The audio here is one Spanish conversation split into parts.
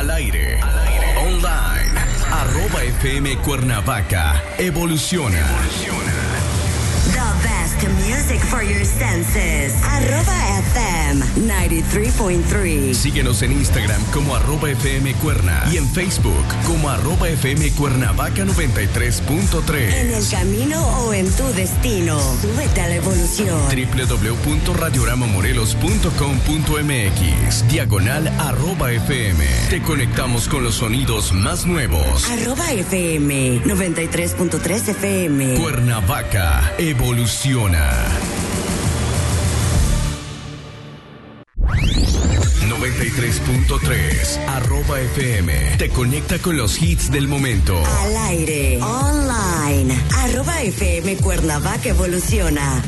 Al aire. Online. @FM Cuernavaca. Evoluciona. The best music for your senses. @FM 93.3. Síguenos en Instagram como @FM Cuerna y en Facebook como @FM Cuernavaca 93.3. En el camino o en tu destino. Súbete a la evolución. www.radioramomorelos.com.mx /FM. Te conectamos con los sonidos más nuevos. @FM 93.3 FM. Cuernavaca evoluciona. 93.3 @FM. Te conecta con los hits del momento. Al aire. Online. @FM Cuernavaca evoluciona.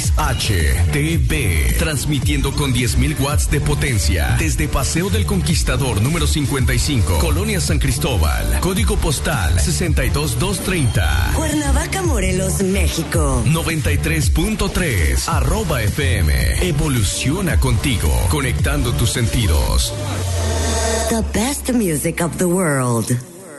XHTV. Transmitiendo con 10.000 watts de potencia. Desde Paseo del Conquistador número 55. Colonia San Cristóbal. Código postal 62230. Cuernavaca, Morelos, México. 93.3 @FM. Evoluciona contigo. Conectando tus sentidos. The best music of the world.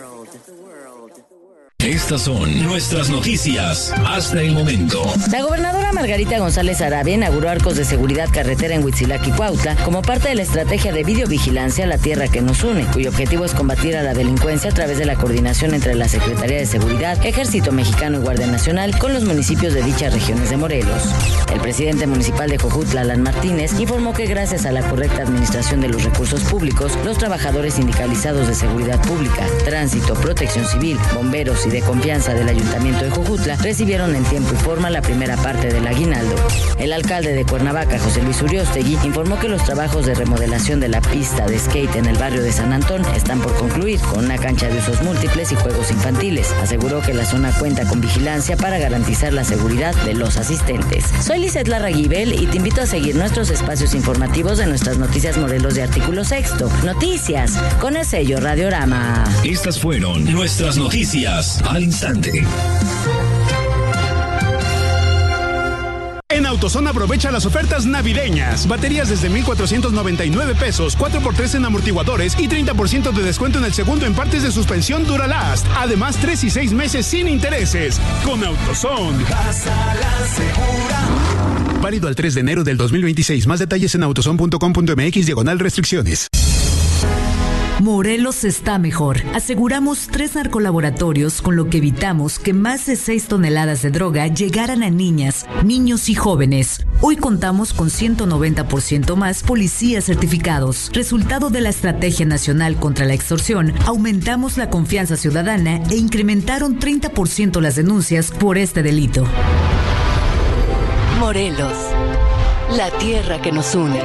Estas son nuestras noticias hasta el momento. La gobernadora Margarita González Arabia inauguró arcos de seguridad carretera en Huitzilac y Cuautla como parte de la estrategia de videovigilancia La Tierra que nos une, cuyo objetivo es combatir a la delincuencia a través de la coordinación entre la Secretaría de Seguridad, Ejército Mexicano y Guardia Nacional con los municipios de dichas regiones de Morelos. El presidente municipal de Jojutla, Alan Martínez, informó que gracias a la correcta administración de los recursos públicos, los trabajadores sindicalizados de seguridad pública, tránsito, protección civil, bomberos y de confianza del Ayuntamiento de Jojutla recibieron en tiempo y forma la primera parte del aguinaldo. El alcalde de Cuernavaca, José Luis Uriostegui, informó que los trabajos de remodelación de la pista de skate en el barrio de San Antón están por concluir, con una cancha de usos múltiples y juegos infantiles. Aseguró que la zona cuenta con vigilancia para garantizar la seguridad de los asistentes. Soy Lizeth Larraguibel y te invito a seguir nuestros espacios informativos de nuestras noticias Morelos de Artículo Sexto. Noticias con el sello Radiorama. Estas fueron nuestras noticias al instante. En AutoZone aprovecha las ofertas navideñas. Baterías desde 1,499 pesos, 4x3 en amortiguadores y 30% de descuento en el segundo en partes de suspensión Duralast. Además, 3 y 6 meses sin intereses. Con AutoZone. Pásala segura. Válido al 3 de enero del 2026. Más detalles en autozone.com.mx /restricciones. Morelos está mejor. Aseguramos 3 narcolaboratorios, con lo que evitamos que más de 6 toneladas de droga llegaran a niñas, niños y jóvenes. Hoy contamos con 190% más policías certificados. Resultado de la Estrategia Nacional contra la Extorsión, aumentamos la confianza ciudadana e incrementaron 30% las denuncias por este delito. Morelos, la tierra que nos une.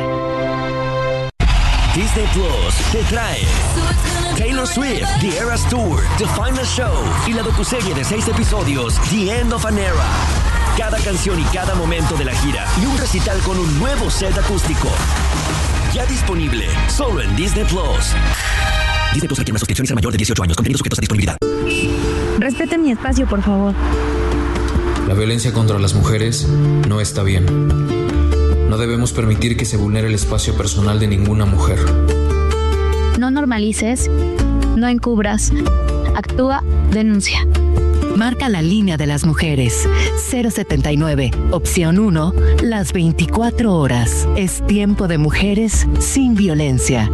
Disney Plus te trae Taylor Swift, The Eras Tour, The Final Show y la docuserie de 6 episodios, The End of an Era. Cada canción y cada momento de la gira y un recital con un nuevo set acústico. Ya disponible, solo en Disney Plus. Disney Plus requiere una suscripción y ser mayor de 18 años. Contenidos sujetos a disponibilidad. Respeten mi espacio, por favor. La violencia contra las mujeres no está bien. No debemos permitir que se vulnere el espacio personal de ninguna mujer. No normalices, no encubras, actúa, denuncia. Marca la línea de las mujeres. 079, opción 1, las 24 horas. Es tiempo de mujeres sin violencia.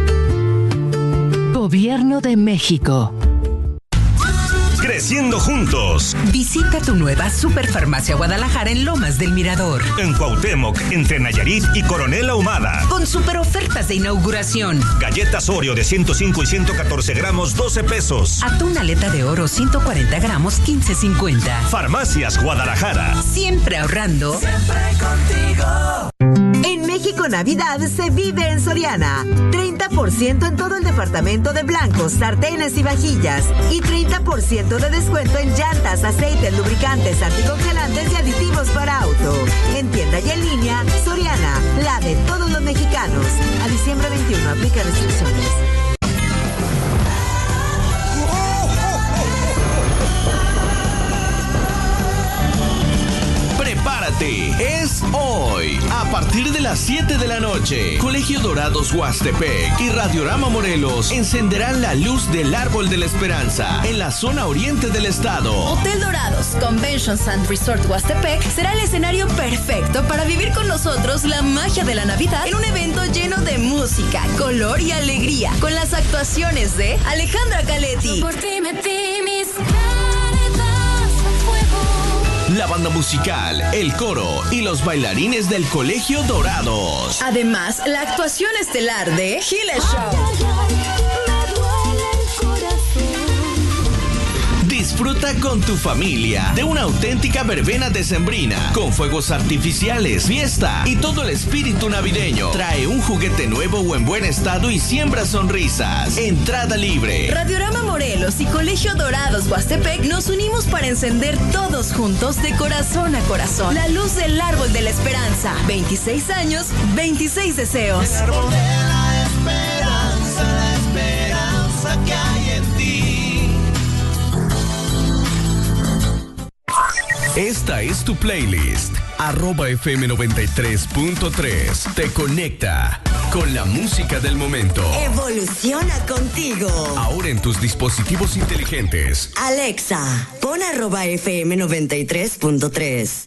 Gobierno de México. Creciendo juntos. Visita tu nueva Superfarmacia Guadalajara en Lomas del Mirador. En Cuauhtémoc, entre Nayarit y Coronel Ahumada. Con super ofertas de inauguración. Galletas Oreo de 105 y 114 gramos, 12 pesos. Atún aleta de oro, 140 gramos, 15.50. Farmacias Guadalajara. Siempre ahorrando. Siempre contigo. En México Navidad se vive en Soriana. 30% en todo el departamento de blancos, sartenes y vajillas. Y 30% de descuento en llantas, aceites, lubricantes, anticongelantes y aditivos para auto. En tienda y en línea, Soriana, la de todos los mexicanos. A diciembre 21, aplica restricciones. Prepárate, es hoy. A partir de las las 7 de la noche. Colegio Dorados Huastepec y Radiorama Morelos encenderán la luz del Árbol de la Esperanza en la zona oriente del estado. Hotel Dorados Conventions and Resort Huastepec será el escenario perfecto para vivir con nosotros la magia de la Navidad en un evento lleno de música, color y alegría, con las actuaciones de Alejandra Caletti, por ti metí mis caretas a fuego, la banda musical, el coro y los bailarines del Colegio Dorados. Además, la actuación estelar de Giles Show. Disfruta con tu familia de una auténtica verbena decembrina con fuegos artificiales, fiesta y todo el espíritu navideño. Trae un juguete nuevo o en buen estado y siembra sonrisas. Entrada libre. Radiorama Morelos y Colegio Dorados Huastepec nos unimos para encender todos juntos de corazón a corazón la luz del Árbol de la Esperanza. 26 años, 26 deseos. El árbol de la esperanza que hay en ti. Esta es tu playlist. @FM93.3 te conecta con la música del momento. Evoluciona contigo. Ahora en tus dispositivos inteligentes. Alexa, pon @FM93.3.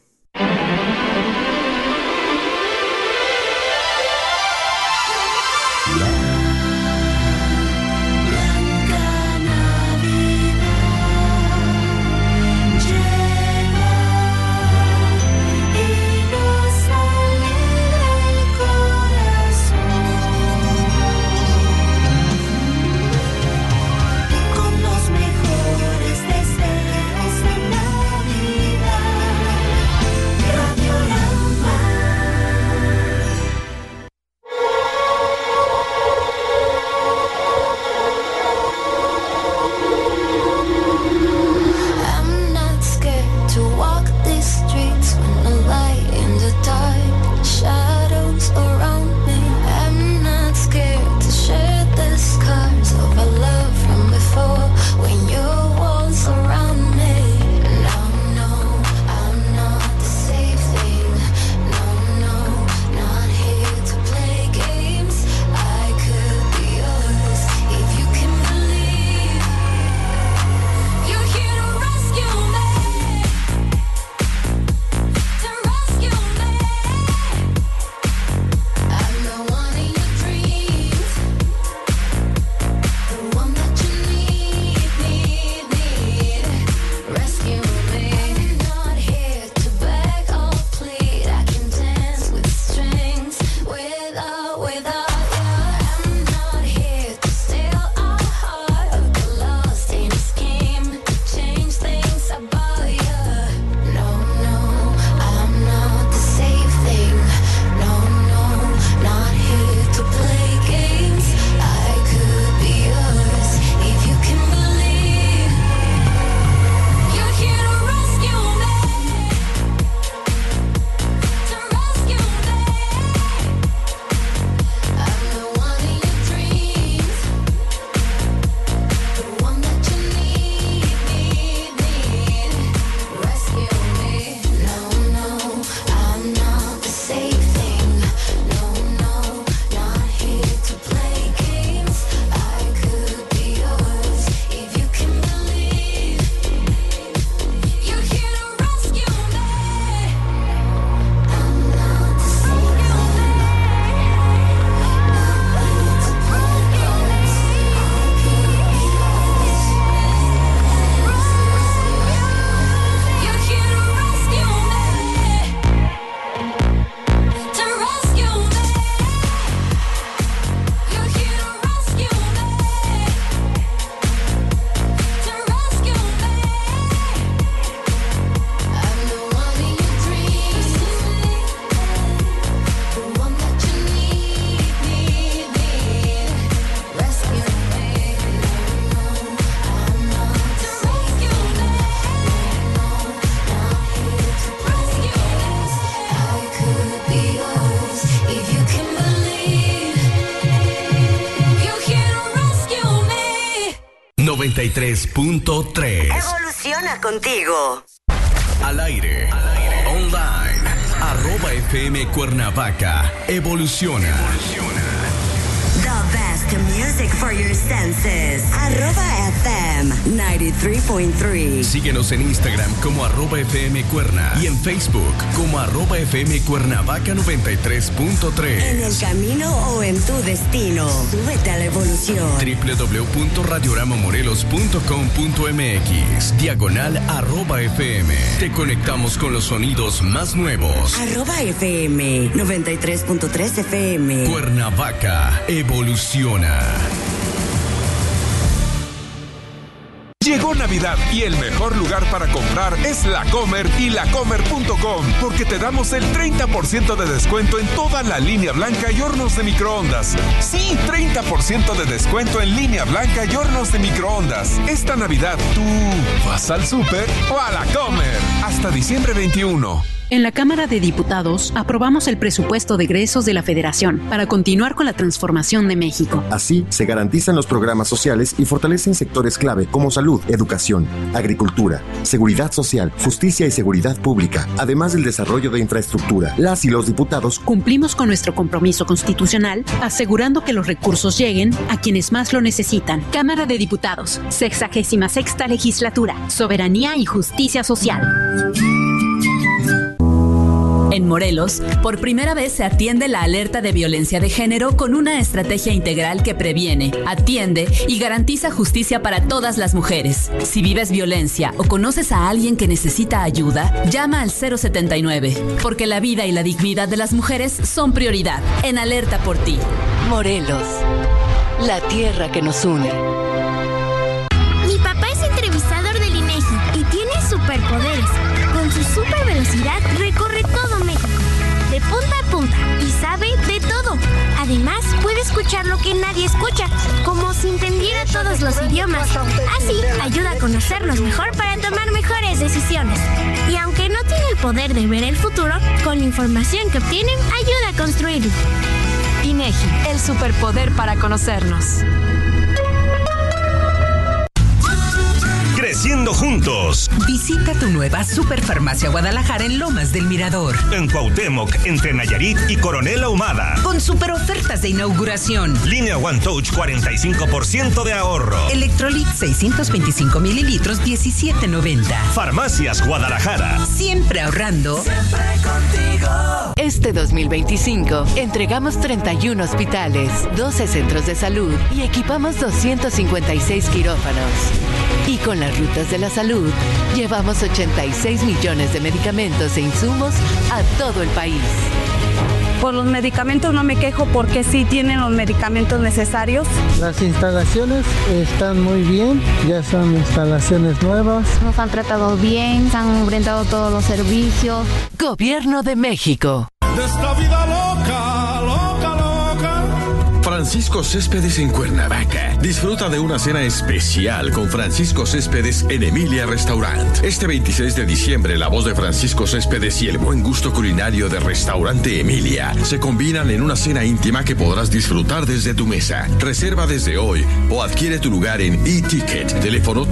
Evoluciona contigo. Al aire. Online. @FM Cuernavaca. Evoluciona. The best music for your senses. @FM 93.3. Síguenos en Instagram como @FM Cuerna y en Facebook como @FM Cuernavaca 93.3. En el camino o en tu destino. Súbete a la evolución. www.radioramomorelos.com.mx /FM. Te conectamos con los sonidos más nuevos. @FM 93.3 FM. Cuernavaca evoluciona. Llegó Navidad y el mejor lugar para comprar es La Comer y lacomer.com, porque te damos el 30% de descuento en toda la línea blanca y hornos de microondas. Sí, 30% de descuento en línea blanca y hornos de microondas. Esta Navidad, ¿tú vas al súper o a La Comer? Hasta diciembre 21. En la Cámara de Diputados aprobamos el presupuesto de egresos de la Federación para continuar con la transformación de México. Así, se garantizan los programas sociales y fortalecen sectores clave como salud, educación, agricultura, seguridad social, justicia y seguridad pública, además del desarrollo de infraestructura. Las y los diputados cumplimos con nuestro compromiso constitucional, asegurando que los recursos lleguen a quienes más lo necesitan. Cámara de Diputados, 66ª Legislatura, Soberanía y Justicia Social. En Morelos, por primera vez se atiende la alerta de violencia de género con una estrategia integral que previene, atiende y garantiza justicia para todas las mujeres. Si vives violencia o conoces a alguien que necesita ayuda, llama al 079, porque la vida y la dignidad de las mujeres son prioridad. En Alerta por ti. Morelos, la tierra que nos une. Mi papá es entrevistador del INEGI y tiene superpoderes. Con su super velocidad recorre todo México, de punta a punta, y sabe de todo. Además, puede escuchar lo que nadie escucha, como si entendiera todos los idiomas. Así, ayuda a conocernos mejor para tomar mejores decisiones. Y aunque no tiene el poder de ver el futuro, con la información que obtiene, ayuda a construirlo. INEGI, el superpoder para conocernos. Creciendo juntos. Visita tu nueva Superfarmacia Guadalajara en Lomas del Mirador. En Cuauhtémoc, entre Nayarit y Coronel Ahumada. Con super ofertas de inauguración. Línea One Touch, 45% de ahorro. Electrolit 625 mililitros, 17.90. Farmacias Guadalajara. Siempre ahorrando. Siempre contigo. Este 2025 entregamos 31 hospitales, 12 centros de salud y equipamos 256 quirófanos. Y con las rutas de la salud, llevamos 86 millones de medicamentos e insumos a todo el país. Por los medicamentos no me quejo porque sí tienen los medicamentos necesarios. Las instalaciones están muy bien, ya son instalaciones nuevas. Nos han tratado bien, nos han brindado todos los servicios. Gobierno de México. De esta vida loca, loca, loca. Francisco Céspedes en Cuernavaca. Disfruta de una cena especial con Francisco Céspedes en Emilia Restaurant. Este 26 de diciembre, la voz de Francisco Céspedes y el buen gusto culinario de Restaurante Emilia se combinan en una cena íntima que podrás disfrutar desde tu mesa. Reserva desde hoy o adquiere tu lugar en eTicket. Teléfono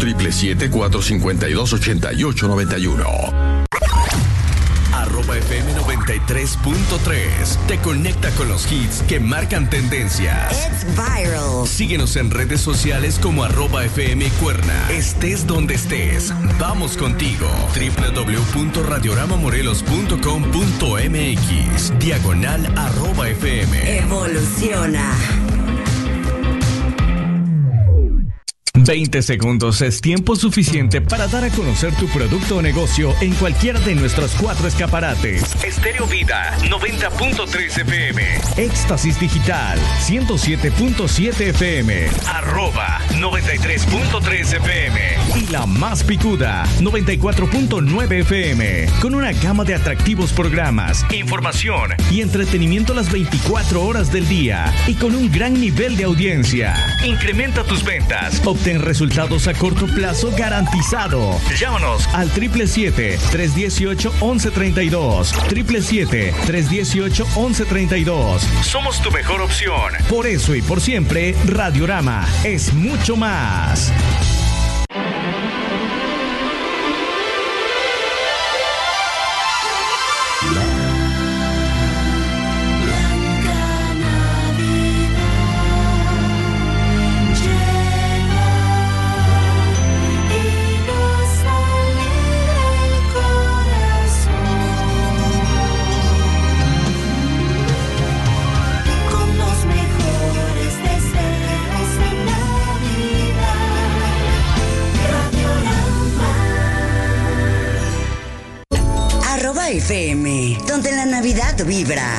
777-452-8891. @FM 93.3 te conecta con los hits que marcan tendencias. It's viral. Síguenos en redes sociales como @FM Cuerna. Estés donde estés, vamos contigo. www.radioramomorelos.com.mx /FM. Evoluciona. 20 segundos es tiempo suficiente para dar a conocer tu producto o negocio en cualquiera de nuestros 4 escaparates. Estéreo Vida, 90.3 FM. Éxtasis Digital, 107.7 FM. @93.3 FM. Y la más picuda, 94.9 FM. Con una gama de atractivos programas, información y entretenimiento las 24 horas del día. Y con un gran nivel de audiencia. Incrementa tus ventas. Obtén resultados a corto plazo garantizado. Llámanos al 777-318-1132. 777-318-1132. Somos tu mejor opción. Por eso y por siempre, Radiorama es mucho más. FM, donde la Navidad vibra.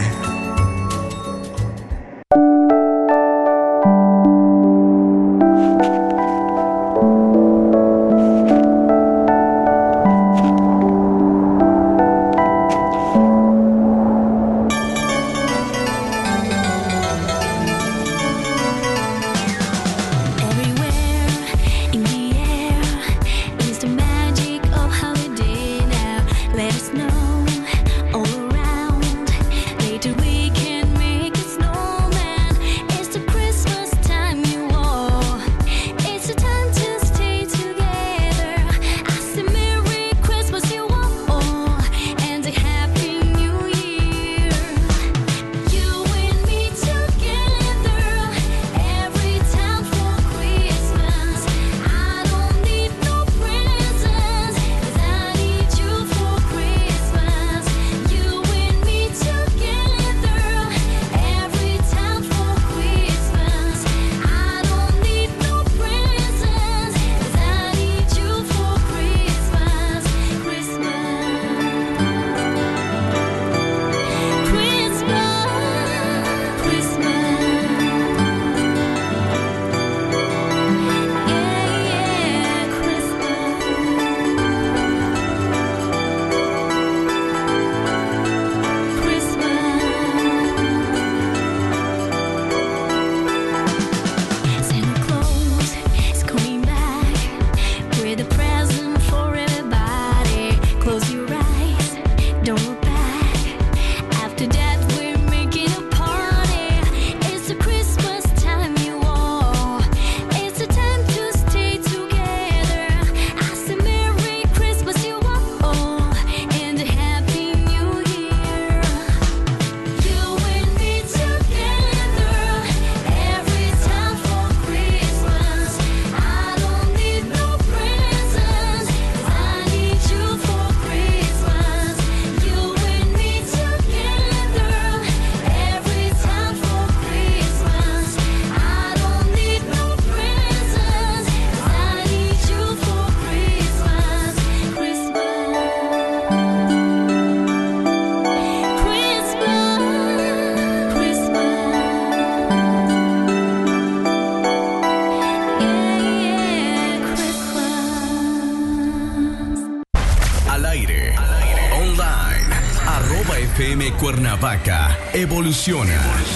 Cuernavaca evoluciona.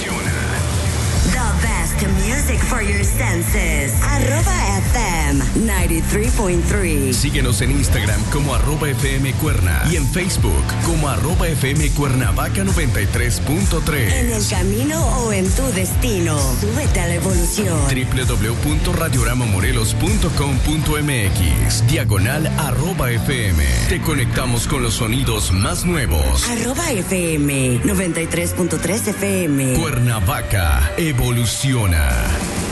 The best music for your senses. @FM 93.3. Síguenos en Instagram como @FM Cuerna y en Facebook como @FM Cuernavaca 93.3. En el camino o en tu destino, súbete a la evolución. www.radioramomorelos.com.mx /FM. Te conectamos con los sonidos más nuevos. @FM 93.3 FM. Cuernavaca evoluciona.